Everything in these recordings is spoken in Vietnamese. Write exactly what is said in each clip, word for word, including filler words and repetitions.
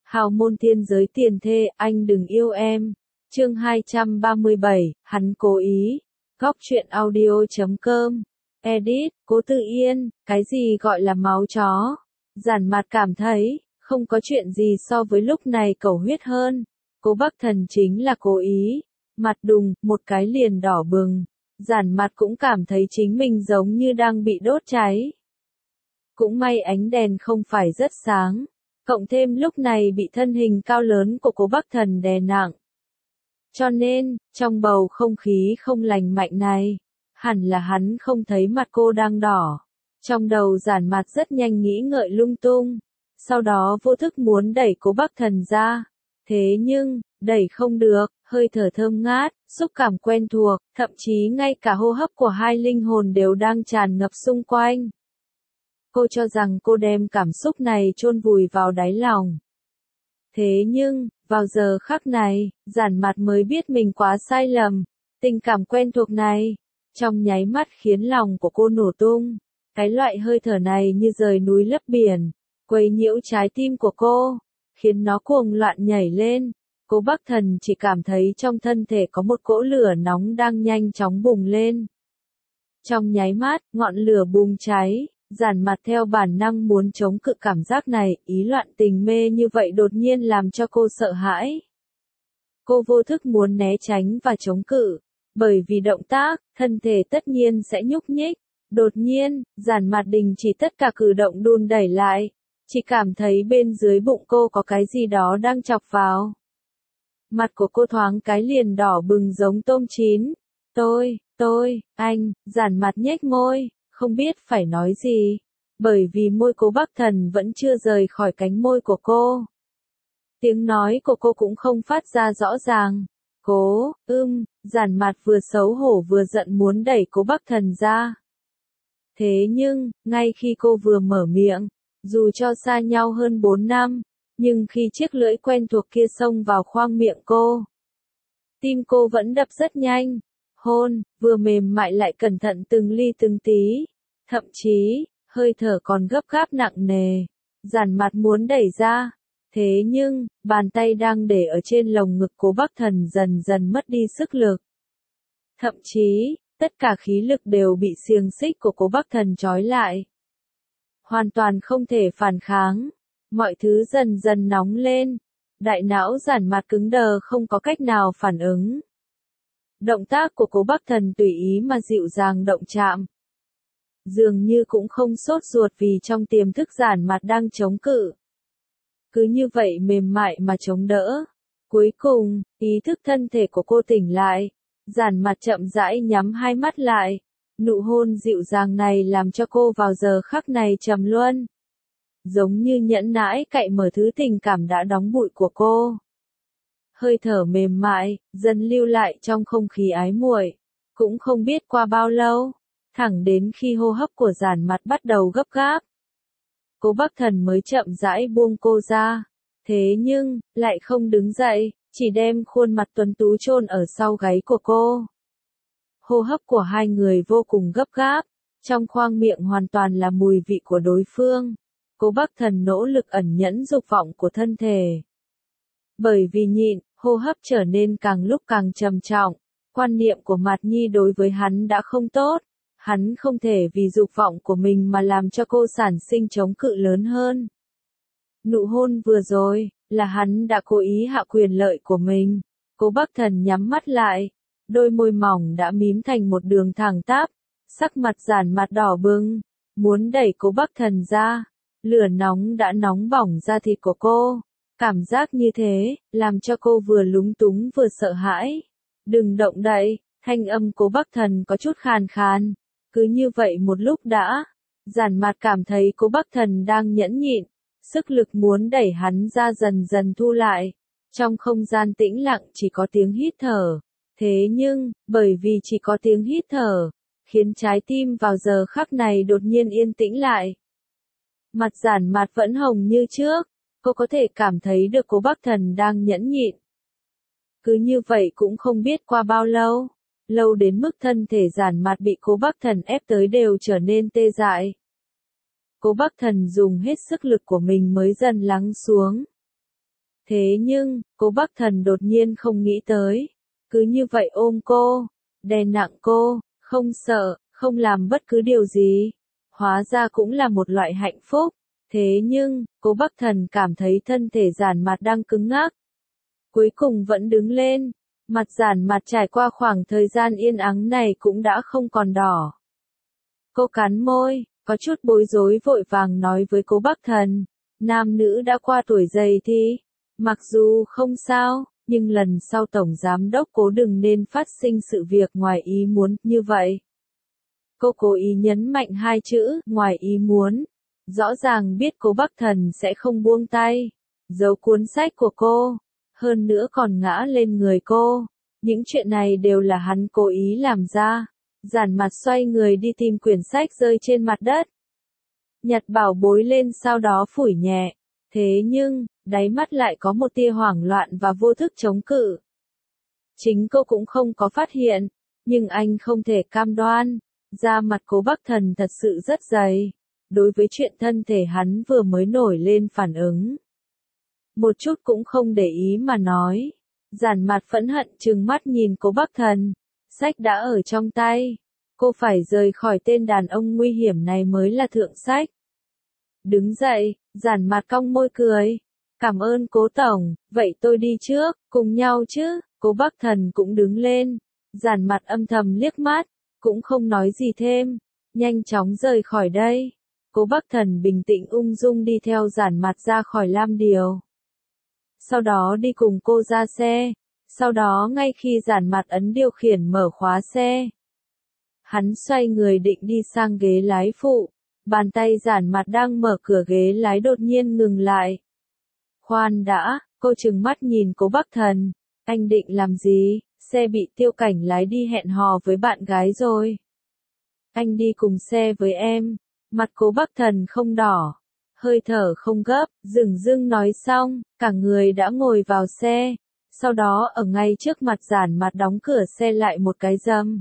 Hào môn thiên giới tiền thê, anh đừng yêu em. Chương hai trăm ba mươi bảy, hắn cố ý. Góc truyện audio.com. Edit, Cố Tự Yên, cái gì gọi là máu chó? Giản Mạt cảm thấy, không có chuyện gì so với lúc này cầu huyết hơn. Cố Bắc Thần chính là cố ý. Mặt đùng, một cái liền đỏ bừng. Giản Mạt cũng cảm thấy chính mình giống như đang bị đốt cháy. Cũng may ánh đèn không phải rất sáng. Cộng thêm lúc này bị thân hình cao lớn của Cố Bắc Thần đè nặng. Cho nên, trong bầu không khí không lành mạnh này, hẳn là hắn không thấy mặt cô đang đỏ. Trong đầu Giản Mạt rất nhanh nghĩ ngợi lung tung, sau đó vô thức muốn đẩy Cố Bắc Thần ra. Thế nhưng, đẩy không được, hơi thở thơm ngát, xúc cảm quen thuộc, thậm chí ngay cả hô hấp của hai linh hồn đều đang tràn ngập xung quanh. Cô cho rằng cô đem cảm xúc này chôn vùi vào đáy lòng. Thế nhưng, vào giờ khắc này, Giản Mạt mới biết mình quá sai lầm. Tình cảm quen thuộc này, trong nháy mắt khiến lòng của cô nổ tung. Cái loại hơi thở này như rời núi lấp biển, quấy nhiễu trái tim của cô, khiến nó cuồng loạn nhảy lên. Cố Bắc Thần chỉ cảm thấy trong thân thể có một cỗ lửa nóng đang nhanh chóng bùng lên. Trong nháy mắt, ngọn lửa bùng cháy. Giản Mạt theo bản năng muốn chống cự cảm giác này, ý loạn tình mê như vậy đột nhiên làm cho cô sợ hãi. Cô vô thức muốn né tránh và chống cự, bởi vì động tác, thân thể tất nhiên sẽ nhúc nhích. Đột nhiên, Giản Mạt đình chỉ tất cả cử động đun đẩy lại, chỉ cảm thấy bên dưới bụng cô có cái gì đó đang chọc vào. Mặt của cô thoáng cái liền đỏ bừng giống tôm chín. Tôi, tôi, anh, Giản Mạt nhếch môi. Không biết phải nói gì, bởi vì môi Cố Bắc Thần vẫn chưa rời khỏi cánh môi của cô. Tiếng nói của cô cũng không phát ra rõ ràng. Cố, ưm, Giản Mạt vừa xấu hổ vừa giận muốn đẩy Cố Bắc Thần ra. Thế nhưng, ngay khi cô vừa mở miệng, dù cho xa nhau hơn bốn năm, nhưng khi chiếc lưỡi quen thuộc kia xông vào khoang miệng cô, tim cô vẫn đập rất nhanh. Hôn, vừa mềm mại lại cẩn thận từng ly từng tí, thậm chí, hơi thở còn gấp gáp nặng nề. Giản Mạt muốn đẩy ra, thế nhưng, bàn tay đang để ở trên lồng ngực Cố Bắc Thần dần dần mất đi sức lực. Thậm chí, tất cả khí lực đều bị xiềng xích của Cố Bắc Thần trói lại. Hoàn toàn không thể phản kháng, mọi thứ dần dần nóng lên, đại não Giản Mạt cứng đờ không có cách nào phản ứng. Động tác của Cố Bắc Thần tùy ý mà dịu dàng động chạm. Dường như cũng không sốt ruột vì trong tiềm thức Giản Mạt đang chống cự. Cứ như vậy mềm mại mà chống đỡ. Cuối cùng, ý thức thân thể của cô tỉnh lại. Giản Mạt chậm rãi nhắm hai mắt lại. Nụ hôn dịu dàng này làm cho cô vào giờ khắc này trầm luân. Giống như nhẫn nãi cạy mở thứ tình cảm đã đóng bụi của cô. Hơi thở mềm mại, dần lưu lại trong không khí ái muội. Cũng không biết qua bao lâu, thẳng đến khi hô hấp của Giản Mạt bắt đầu gấp gáp. Cố Bắc Thần mới chậm rãi buông cô ra. Thế nhưng, lại không đứng dậy, chỉ đem khuôn mặt tuấn tú chôn ở sau gáy của cô. Hô hấp của hai người vô cùng gấp gáp, trong khoang miệng hoàn toàn là mùi vị của đối phương. Cố Bắc Thần nỗ lực ẩn nhẫn dục vọng của thân thể. Bởi vì nhịn, hô hấp trở nên càng lúc càng trầm trọng. Quan niệm của Mạt Nhi đối với hắn đã không tốt. Hắn không thể vì dục vọng của mình mà làm cho cô sản sinh chống cự lớn hơn. Nụ hôn vừa rồi, là hắn đã cố ý hạ quyền lợi của mình. Cố Bắc Thần nhắm mắt lại. Đôi môi mỏng đã mím thành một đường thẳng tắp. Sắc mặt Giản Mạt đỏ bừng. Muốn đẩy Cố Bắc Thần ra. Lửa nóng đã nóng bỏng da thịt của cô. Cảm giác như thế, làm cho cô vừa lúng túng vừa sợ hãi. Đừng động đậy, thanh âm Cố Bắc Thần có chút khàn khàn. Cứ như vậy một lúc đã, Giản Mạt cảm thấy Cố Bắc Thần đang nhẫn nhịn, sức lực muốn đẩy hắn ra dần dần thu lại. Trong không gian tĩnh lặng chỉ có tiếng hít thở. Thế nhưng, bởi vì chỉ có tiếng hít thở, khiến trái tim vào giờ khắc này đột nhiên yên tĩnh lại. Mặt Giản Mạt vẫn hồng như trước. Cô có thể cảm thấy được Cố Bắc Thần đang nhẫn nhịn. Cứ như vậy cũng không biết qua bao lâu. Lâu đến mức thân thể Giản Mạt bị Cố Bắc Thần ép tới đều trở nên tê dại. Cố Bắc Thần dùng hết sức lực của mình mới dần lắng xuống. Thế nhưng, cố Bắc Thần đột nhiên không nghĩ tới. Cứ như vậy ôm cô, đè nặng cô, không sợ, không làm bất cứ điều gì. Hóa ra cũng là một loại hạnh phúc. Thế nhưng, cố Bắc Thần cảm thấy thân thể Giản Mạt đang cứng ngắc. Cuối cùng vẫn đứng lên. Mặt Giản Mạt trải qua khoảng thời gian yên ắng này cũng đã không còn đỏ. Cô cắn môi, có chút bối rối vội vàng nói với cố Bắc Thần. Nam nữ đã qua tuổi dậy thì, mặc dù không sao, nhưng lần sau Tổng Giám Đốc cố đừng nên phát sinh sự việc ngoài ý muốn như vậy. Cô cố ý nhấn mạnh hai chữ, ngoài ý muốn. Rõ ràng biết cố Bắc Thần sẽ không buông tay. Giấu cuốn sách của cô. Hơn nữa còn ngã lên người cô. Những chuyện này đều là hắn cố ý làm ra. Giản Mạt xoay người đi tìm quyển sách rơi trên mặt đất. Nhặt bảo bối lên sau đó phủi nhẹ. Thế nhưng, đáy mắt lại có một tia hoảng loạn và vô thức chống cự. Chính cô cũng không có phát hiện. Nhưng anh không thể cam đoan. Da mặt cố Bắc Thần thật sự rất dày. Đối với chuyện thân thể hắn vừa mới nổi lên phản ứng. Một chút cũng không để ý mà nói. Giản Mạt phẫn hận trừng mắt nhìn cố Bắc Thần. Sách đã ở trong tay. Cô phải rời khỏi tên đàn ông nguy hiểm này mới là thượng sách. Đứng dậy, Giản Mạt cong môi cười. Cảm ơn cố tổng, vậy tôi đi trước, cùng nhau chứ. Cố Bắc Thần cũng đứng lên. Giản Mạt âm thầm liếc mắt, cũng không nói gì thêm. Nhanh chóng rời khỏi đây. Cố Bắc Thần bình tĩnh ung dung đi theo Giản Mạt ra khỏi Lam Điều. Sau đó đi cùng cô ra xe. Sau đó ngay khi Giản Mạt ấn điều khiển mở khóa xe. Hắn xoay người định đi sang ghế lái phụ. Bàn tay Giản Mạt đang mở cửa ghế lái đột nhiên ngừng lại. Khoan đã, cô trừng mắt nhìn cố Bắc Thần. Anh định làm gì? Xe bị Tiêu Cảnh lái đi hẹn hò với bạn gái rồi. Anh đi cùng xe với em. Mặt cố Bắc Thần không đỏ. Hơi thở không gấp, dửng dưng nói xong, cả người đã ngồi vào xe. Sau đó ở ngay trước mặt Giản Mạt đóng cửa xe lại một cái dầm.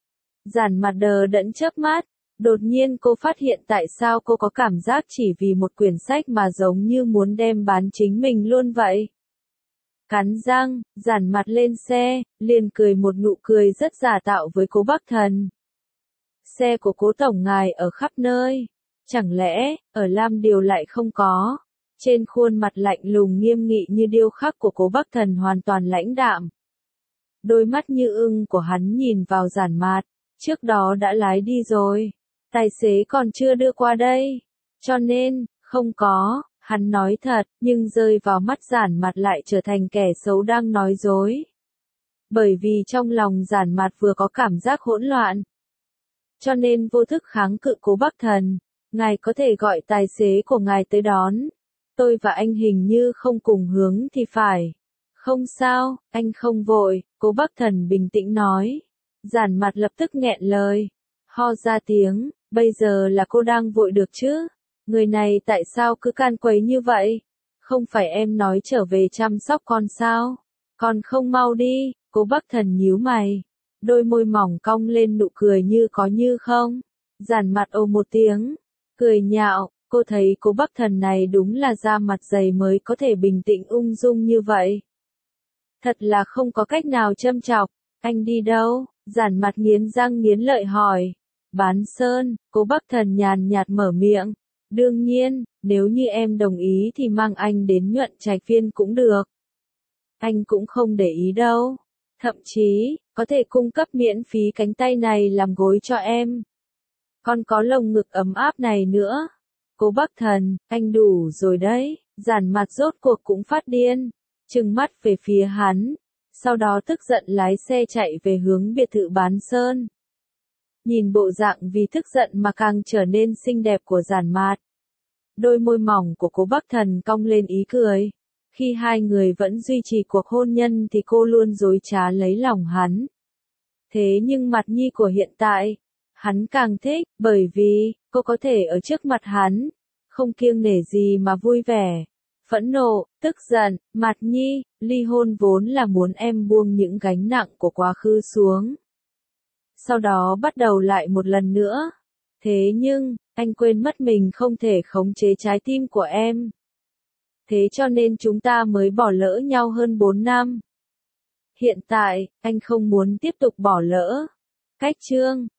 Giản Mạt đờ đẫn chớp mắt. Đột nhiên cô phát hiện tại sao cô có cảm giác chỉ vì một quyển sách mà giống như muốn đem bán chính mình luôn vậy. Cắn răng, Giản Mạt lên xe, liền cười một nụ cười rất giả tạo với cố Bắc Thần. Xe của cố tổng ngài ở khắp nơi. Chẳng lẽ, ở Lam Điều lại không có? Trên khuôn mặt lạnh lùng nghiêm nghị như điêu khắc của cố Bắc Thần hoàn toàn lãnh đạm. Đôi mắt như ưng của hắn nhìn vào Giản Mạt. Trước đó đã lái đi rồi. Tài xế còn chưa đưa qua đây. Cho nên, không có, hắn nói thật, nhưng rơi vào mắt Giản Mạt lại trở thành kẻ xấu đang nói dối. Bởi vì trong lòng Giản Mạt vừa có cảm giác hỗn loạn. Cho nên vô thức kháng cự cố Bắc Thần. Ngài có thể gọi tài xế của ngài tới đón. Tôi và anh hình như không cùng hướng thì phải. Không sao, anh không vội, cố Bắc Thần bình tĩnh nói. Giản Mạt lập tức nghẹn lời. Ho ra tiếng, bây giờ là cô đang vội được chứ? Người này tại sao cứ can quấy như vậy? Không phải em nói trở về chăm sóc con sao? Còn không mau đi, cố Bắc Thần nhíu mày. Đôi môi mỏng cong lên nụ cười như có như không. Giản Mạt ồ một tiếng. Cười nhạo, cô thấy cố Bắc Thần này đúng là da mặt dày mới có thể bình tĩnh ung dung như vậy. Thật là không có cách nào châm chọc. Anh đi đâu? Giản Mạt nghiến răng nghiến lợi hỏi. Bán sơn, cố Bắc Thần nhàn nhạt mở miệng. Đương nhiên, nếu như em đồng ý thì mang anh đến Nhuận Trạch Viên cũng được. Anh cũng không để ý đâu. Thậm chí, có thể cung cấp miễn phí cánh tay này làm gối cho em. Còn có lồng ngực ấm áp này nữa. Cố Bắc Thần, anh đủ rồi đấy. Giản Mạt rốt cuộc cũng phát điên. Trừng mắt về phía hắn. Sau đó tức giận lái xe chạy về hướng biệt thự Bán Sơn. Nhìn bộ dạng vì tức giận mà càng trở nên xinh đẹp của Giản Mạt. Đôi môi mỏng của cố Bắc Thần cong lên ý cười. Khi hai người vẫn duy trì cuộc hôn nhân thì cô luôn dối trá lấy lòng hắn. Thế nhưng mặt nhi của hiện tại, hắn càng thích, bởi vì, cô có thể ở trước mặt hắn, không kiêng nể gì mà vui vẻ. Phẫn nộ, tức giận, mặt nhi, ly hôn vốn là muốn em buông những gánh nặng của quá khứ xuống. Sau đó bắt đầu lại một lần nữa. Thế nhưng, anh quên mất mình không thể khống chế trái tim của em. thế cho nên chúng ta mới bỏ lỡ nhau hơn bốn năm. Hiện tại, anh không muốn tiếp tục bỏ lỡ. Cách chương